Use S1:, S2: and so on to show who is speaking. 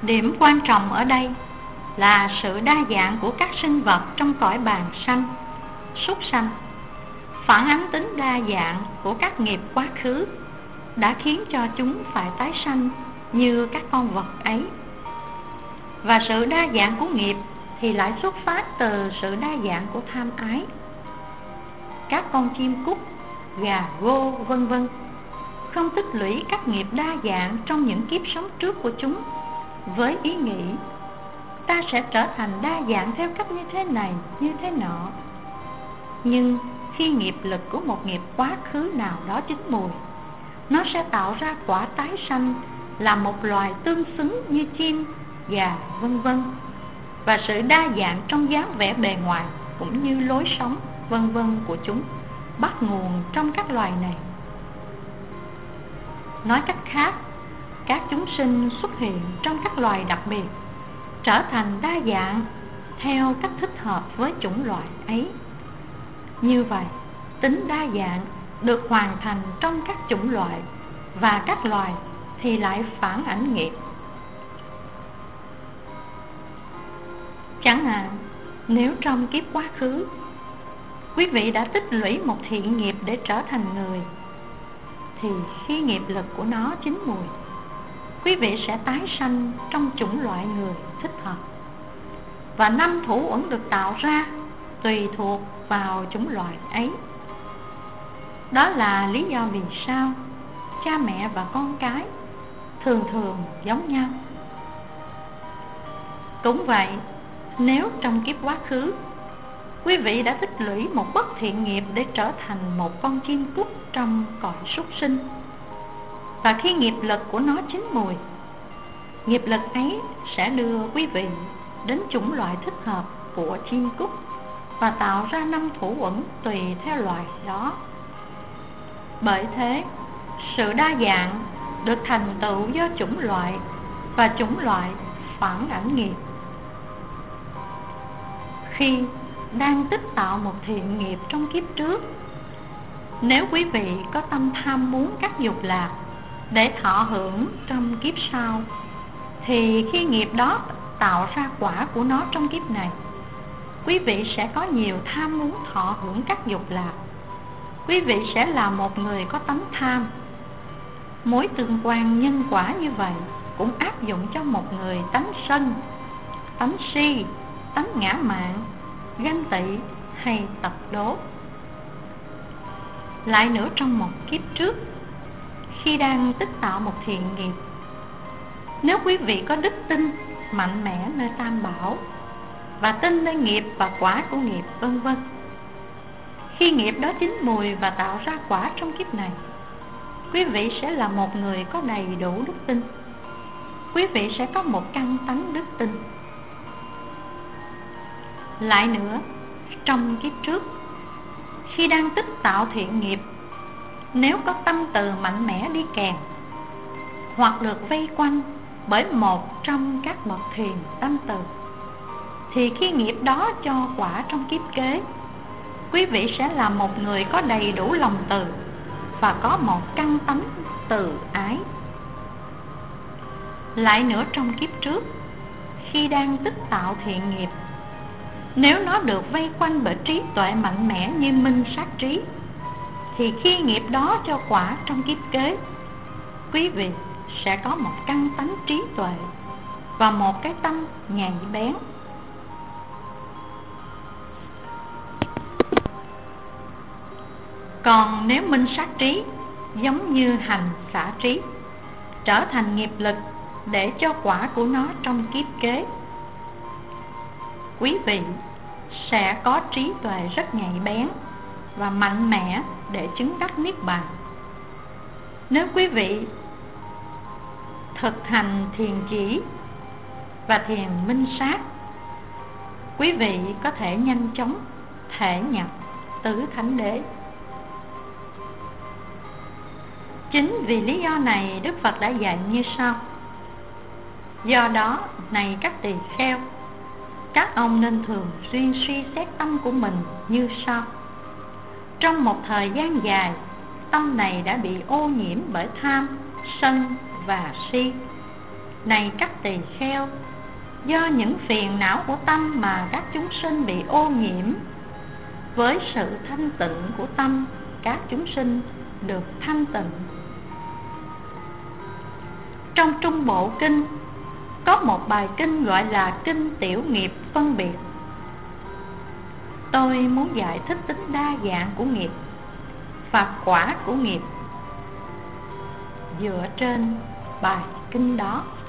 S1: Điểm quan trọng ở đây là sự đa dạng của các sinh vật trong cõi bàn sanh, súc sanh, phản ánh tính đa dạng của các nghiệp quá khứ đã khiến cho chúng phải tái sanh như các con vật ấy. Và sự đa dạng của nghiệp thì lại xuất phát từ sự đa dạng của tham ái. Các con chim cút, gà gô vân vân không tích lũy các nghiệp đa dạng trong những kiếp sống trước của chúng với ý nghĩ ta sẽ trở thành đa dạng theo cách như thế này như thế nọ. Nhưng khi nghiệp lực của một nghiệp quá khứ nào đó chín mùi, nó sẽ tạo ra quả tái sanh là một loài tương xứng như chim, gà vân vân. Và sự đa dạng trong dáng vẻ bề ngoài cũng như lối sống vân vân của chúng bắt nguồn trong các loài này. Nói cách khác, các chúng sinh xuất hiện trong các loài đặc biệt trở thành đa dạng theo cách thích hợp với chủng loại ấy. Như vậy, tính đa dạng được hoàn thành trong các chủng loại, và các loài thì lại phản ảnh nghiệp. Chẳng hạn, nếu trong kiếp quá khứ quý vị đã tích lũy một thiện nghiệp để trở thành người, thì khi nghiệp lực của nó chín mùi, quý vị sẽ tái sanh trong chủng loại người thích hợp. Và 5 thủ uẩn được tạo ra tùy thuộc vào chủng loại ấy. Đó là lý do vì sao cha mẹ và con cái thường thường giống nhau. Cũng vậy, nếu trong kiếp quá khứ quý vị đã tích lũy một bất thiện nghiệp để trở thành một con chim cút trong cõi súc sinh, và khi nghiệp lực của nó chín mùi, nghiệp lực ấy sẽ đưa quý vị đến chủng loại thích hợp của chim cút và tạo ra 5 thủ uẩn tùy theo loài đó. Bởi thế, sự đa dạng được thành tựu do chủng loại, và chủng loại phản ảnh nghiệp. Khi đang tích tạo một thiện nghiệp trong kiếp trước, nếu quý vị có tâm tham muốn các dục lạc để thọ hưởng trong kiếp sau, thì khi nghiệp đó tạo ra quả của nó trong kiếp này, quý vị sẽ có nhiều tham muốn thọ hưởng các dục lạc. Quý vị sẽ là một người có tánh tham. Mối tương quan nhân quả như vậy cũng áp dụng cho một người tánh sân, tánh si, tánh ngã mạn, ganh tị hay tập đố. Lại nữa, trong một kiếp trước, khi đang tích tạo một thiện nghiệp, nếu quý vị có đức tin mạnh mẽ nơi Tam Bảo và tin nơi nghiệp và quả của nghiệp vân vân, khi nghiệp đó chín mùi và tạo ra quả trong kiếp này, quý vị sẽ là một người có đầy đủ đức tin. Quý vị sẽ có một căn tánh đức tin. Lại nữa, trong kiếp trước, khi đang tích tạo thiện nghiệp, nếu có tâm từ mạnh mẽ đi kèm, hoặc được vây quanh bởi một trong các bậc thiền tâm từ, thì khi nghiệp đó cho quả trong kiếp kế, quý vị sẽ là một người có đầy đủ lòng từ và có một căn tánh từ ái. Lại nữa, trong kiếp trước, khi đang tích tạo thiện nghiệp, nếu nó được vây quanh bởi trí tuệ mạnh mẽ như minh sát trí, thì khi nghiệp đó cho quả trong kiếp kế, quý vị sẽ có một căn tánh trí tuệ và một cái tâm nhạy bén. Còn nếu minh sát trí giống như hành xả trí, trở thành nghiệp lực để cho quả của nó trong kiếp kế, quý vị sẽ có trí tuệ rất nhạy bén và mạnh mẽ để chứng đắc niết bàn. Nếu quý vị thực hành thiền chỉ và thiền minh sát, quý vị có thể nhanh chóng thể nhập tứ thánh đế. Chính vì lý do này, Đức Phật đã dạy như sau: do đó, này các tỳ kheo, các ông nên thường xuyên suy xét tâm của mình như sau. Trong một thời gian dài, tâm này đã bị ô nhiễm bởi tham, sân và si. Này các tỳ kheo, do những phiền não của tâm mà các chúng sinh bị ô nhiễm, với sự thanh tịnh của tâm, các chúng sinh được thanh tịnh. Trong Trung Bộ Kinh có một bài kinh gọi là Kinh Tiểu Nghiệp Phân Biệt. Tôi muốn giải thích tính đa dạng của nghiệp và quả của nghiệp dựa trên bài kinh đó.